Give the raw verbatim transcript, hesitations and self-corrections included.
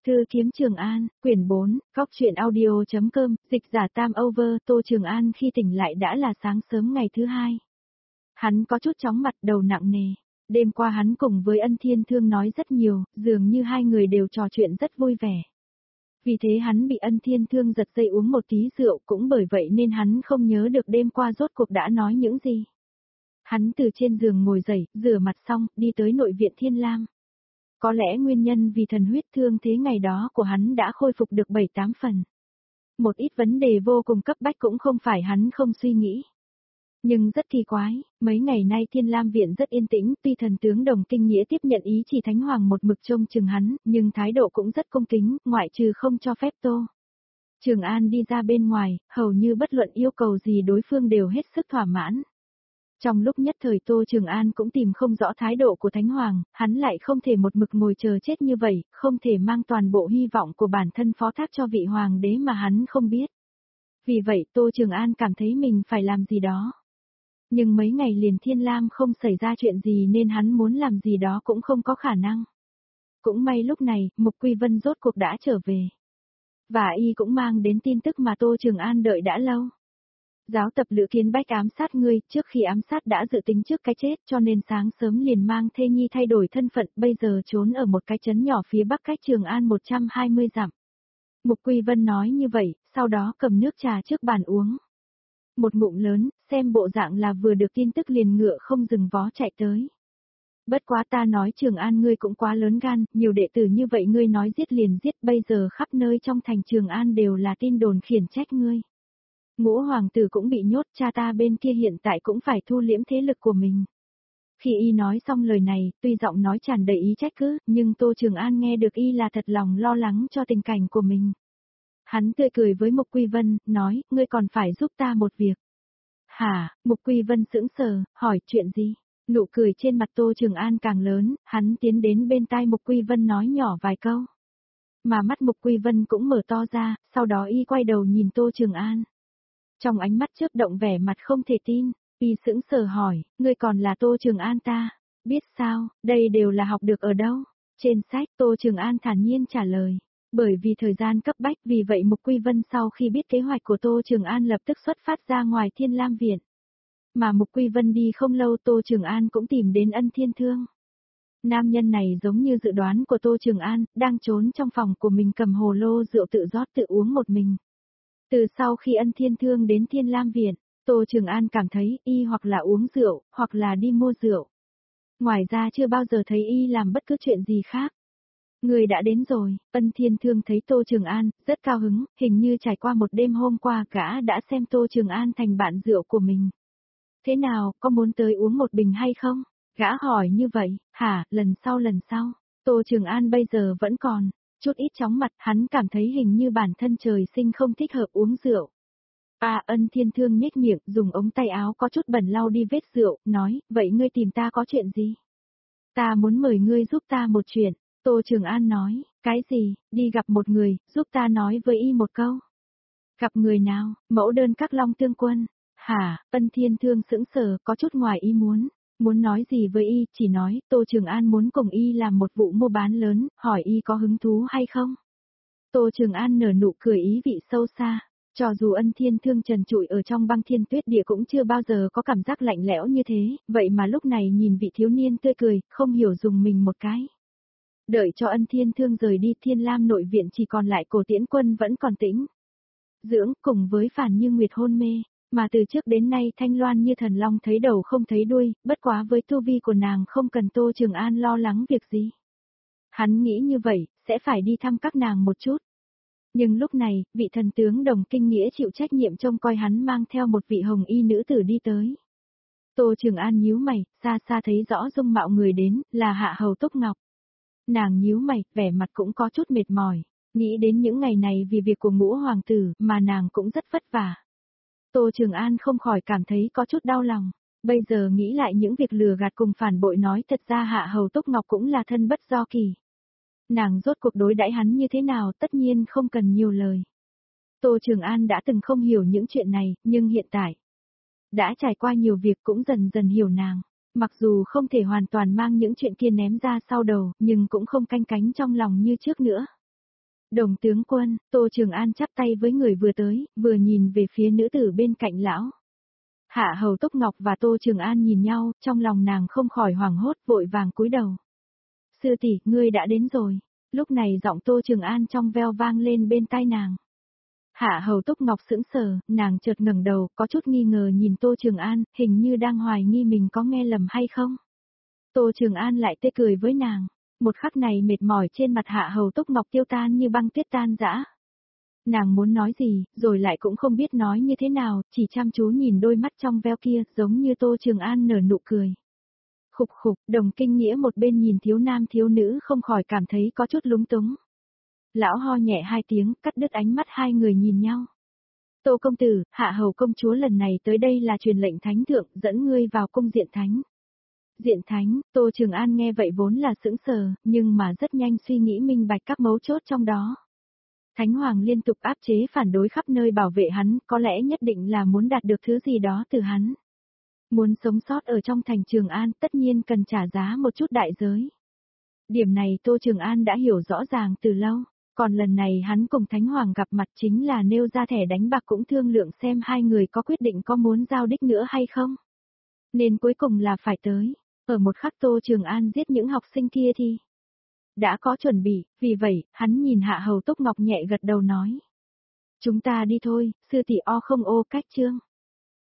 Thư kiếm Trường An, quyển bốn, góc truyện audio.com, dịch giả Tam Over, Tô Trường An khi tỉnh lại đã là sáng sớm ngày thứ hai. Hắn có chút chóng mặt, đầu nặng nề. Đêm qua hắn cùng với Ân Thiên Thương nói rất nhiều, dường như hai người đều trò chuyện rất vui vẻ. Vì thế hắn bị Ân Thiên Thương giật dây uống một tí rượu, cũng bởi vậy nên hắn không nhớ được đêm qua rốt cuộc đã nói những gì. Hắn từ trên giường ngồi dậy, rửa mặt xong, đi tới nội viện Thiên Lam. Có lẽ nguyên nhân vì thần huyết thương thế ngày đó của hắn đã khôi phục được bảy tám phần. Một ít vấn đề vô cùng cấp bách cũng không phải hắn không suy nghĩ. Nhưng rất kỳ quái, mấy ngày nay Thiên Lam viện rất yên tĩnh, tuy thần tướng Đồng Kinh Nghĩa tiếp nhận ý chỉ Thánh Hoàng một mực trông chừng hắn, nhưng thái độ cũng rất cung kính, ngoại trừ không cho phép Tô Trường An đi ra bên ngoài, hầu như bất luận yêu cầu gì đối phương đều hết sức thỏa mãn. Trong lúc nhất thời Tô Trường An cũng tìm không rõ thái độ của Thánh Hoàng, hắn lại không thể một mực ngồi chờ chết như vậy, không thể mang toàn bộ hy vọng của bản thân phó thác cho vị Hoàng đế mà hắn không biết. Vì vậy Tô Trường An cảm thấy mình phải làm gì đó. Nhưng mấy ngày liền Thiên Lam không xảy ra chuyện gì nên hắn muốn làm gì đó cũng không có khả năng. Cũng may lúc này, Mục Quy Vân rốt cuộc đã trở về. Và y cũng mang đến tin tức mà Tô Trường An đợi đã lâu. Giáo tập Lữ Kiến Bách ám sát ngươi, trước khi ám sát đã dự tính trước cái chết cho nên sáng sớm liền mang thê nhi thay đổi thân phận, bây giờ trốn ở một cái trấn nhỏ phía bắc cách Trường An một trăm hai mươi dặm. Mục Quy Vân nói như vậy, sau đó cầm nước trà trước bàn uống. Một ngụm lớn, xem bộ dạng là vừa được tin tức liền ngựa không dừng vó chạy tới. Bất quá ta nói Trường An ngươi cũng quá lớn gan, nhiều đệ tử như vậy ngươi nói giết liền giết, bây giờ khắp nơi trong thành Trường An đều là tin đồn khiển trách ngươi. Ngũ hoàng tử cũng bị nhốt, cha ta bên kia hiện tại cũng phải thu liễm thế lực của mình. Khi y nói xong lời này, tuy giọng nói tràn đầy ý trách cứ, nhưng Tô Trường An nghe được y là thật lòng lo lắng cho tình cảnh của mình. Hắn tươi cười với Mục Quy Vân, nói, ngươi còn phải giúp ta một việc. Hả, Mục Quy Vân sững sờ, hỏi chuyện gì? Nụ cười trên mặt Tô Trường An càng lớn, hắn tiến đến bên tai Mục Quy Vân nói nhỏ vài câu. Mà mắt Mục Quy Vân cũng mở to ra, sau đó y quay đầu nhìn Tô Trường An. Trong ánh mắt chớp động vẻ mặt không thể tin, y sững sờ hỏi, ngươi còn là Tô Trường An ta? Biết sao, đây đều là học được ở đâu? Trên sách Tô Trường An thản nhiên trả lời. Bởi vì thời gian cấp bách, vì vậy Mục Quy Vân sau khi biết kế hoạch của Tô Trường An lập tức xuất phát ra ngoài Thiên Lam viện. Mà Mục Quy Vân đi không lâu Tô Trường An cũng tìm đến Ân Thiên Thương. Nam nhân này giống như dự đoán của Tô Trường An, đang trốn trong phòng của mình cầm hồ lô rượu tự rót tự uống một mình. Từ sau khi Ân Thiên Thương đến Thiên Lam viện, Tô Trường An cảm thấy y hoặc là uống rượu, hoặc là đi mua rượu. Ngoài ra chưa bao giờ thấy y làm bất cứ chuyện gì khác. Người đã đến rồi, Ân Thiên Thương thấy Tô Trường An, rất cao hứng, hình như trải qua một đêm hôm qua gã đã xem Tô Trường An thành bạn rượu của mình. Thế nào, có muốn tới uống một bình hay không? Gã hỏi như vậy, hả, lần sau lần sau, Tô Trường An bây giờ vẫn còn, chút ít chóng mặt, hắn cảm thấy hình như bản thân trời sinh không thích hợp uống rượu. À, Ân Thiên Thương nhếch miệng, dùng ống tay áo có chút bẩn lau đi vết rượu, nói, vậy ngươi tìm ta có chuyện gì? Ta muốn mời ngươi giúp ta một chuyện. Tô Trường An nói, cái gì, đi gặp một người, giúp ta nói với y một câu. Gặp người nào, mẫu đơn các Long Tương Quân. Hả, Ân Thiên Thương sững sờ, có chút ngoài ý muốn. Muốn nói gì với y, chỉ nói, Tô Trường An muốn cùng y làm một vụ mua bán lớn, hỏi y có hứng thú hay không. Tô Trường An nở nụ cười ý vị sâu xa. Cho dù Ân Thiên Thương trần trụi ở trong băng thiên tuyết địa cũng chưa bao giờ có cảm giác lạnh lẽo như thế, vậy mà lúc này nhìn vị thiếu niên tươi cười, không hiểu dùng mình một cái. Đợi cho Ân Thiên Thương rời đi Thiên Lam nội viện chỉ còn lại Cổ Tiễn Quân vẫn còn tĩnh dưỡng cùng với Phản Như Nguyệt hôn mê, mà từ trước đến nay Thanh Loan như thần long thấy đầu không thấy đuôi, bất quá với tu vi của nàng không cần Tô Trường An lo lắng việc gì. Hắn nghĩ như vậy, sẽ phải đi thăm các nàng một chút. Nhưng lúc này, vị thần tướng Đồng Kinh Nghĩa chịu trách nhiệm trông coi hắn mang theo một vị hồng y nữ tử đi tới. Tô Trường An nhíu mày, xa xa thấy rõ dung mạo người đến, là Hạ Hầu Túc Ngọc. Nàng nhíu mày, vẻ mặt cũng có chút mệt mỏi, nghĩ đến những ngày này vì việc của ngũ hoàng tử mà nàng cũng rất vất vả. Tô Trường An không khỏi cảm thấy có chút đau lòng, bây giờ nghĩ lại những việc lừa gạt cùng phản bội nói thật ra Hạ Hầu Túc Ngọc cũng là thân bất do kỳ. Nàng rốt cuộc đối đãi hắn như thế nào tất nhiên không cần nhiều lời. Tô Trường An đã từng không hiểu những chuyện này, nhưng hiện tại đã trải qua nhiều việc cũng dần dần hiểu nàng. Mặc dù không thể hoàn toàn mang những chuyện kia ném ra sau đầu, nhưng cũng không canh cánh trong lòng như trước nữa. Đồng tướng quân, Tô Trường An chắp tay với người vừa tới, vừa nhìn về phía nữ tử bên cạnh lão. Hạ Hầu Túc Ngọc và Tô Trường An nhìn nhau, trong lòng nàng không khỏi hoảng hốt, vội vàng cúi đầu. Sư tỷ, ngươi đã đến rồi. Lúc này giọng Tô Trường An trong veo vang lên bên tai nàng. Hạ Hầu Túc Ngọc sững sờ, nàng chợt ngẩng đầu, có chút nghi ngờ nhìn Tô Trường An, hình như đang hoài nghi mình có nghe lầm hay không. Tô Trường An lại tê cười với nàng. Một khắc này mệt mỏi trên mặt Hạ Hầu Túc Ngọc tiêu tan như băng tuyết tan rã. Nàng muốn nói gì, rồi lại cũng không biết nói như thế nào, chỉ chăm chú nhìn đôi mắt trong veo kia, giống như Tô Trường An nở nụ cười. Khục khục, Đồng Kinh Nghĩa một bên nhìn thiếu nam thiếu nữ không khỏi cảm thấy có chút lúng túng. Lão ho nhẹ hai tiếng, cắt đứt ánh mắt hai người nhìn nhau. Tô công tử, Hạ Hầu công chúa lần này tới đây là truyền lệnh thánh thượng, dẫn ngươi vào cung diện thánh. Diện thánh, Tô Trường An nghe vậy vốn là sững sờ, nhưng mà rất nhanh suy nghĩ minh bạch các mấu chốt trong đó. Thánh Hoàng liên tục áp chế phản đối khắp nơi bảo vệ hắn, có lẽ nhất định là muốn đạt được thứ gì đó từ hắn. Muốn sống sót ở trong thành Trường An tất nhiên cần trả giá một chút đại giới. Điểm này Tô Trường An đã hiểu rõ ràng từ lâu, còn lần này hắn cùng Thánh Hoàng gặp mặt chính là nêu ra thẻ đánh bạc cũng thương lượng xem hai người có quyết định có muốn giao đích nữa hay không. Nên cuối cùng là phải tới, ở một khắc Tô Trường An giết những học sinh kia thì đã có chuẩn bị, vì vậy, hắn nhìn Hạ Hầu Túc Ngọc nhẹ gật đầu nói. Chúng ta đi thôi, sư tỷ o không ô cách chương.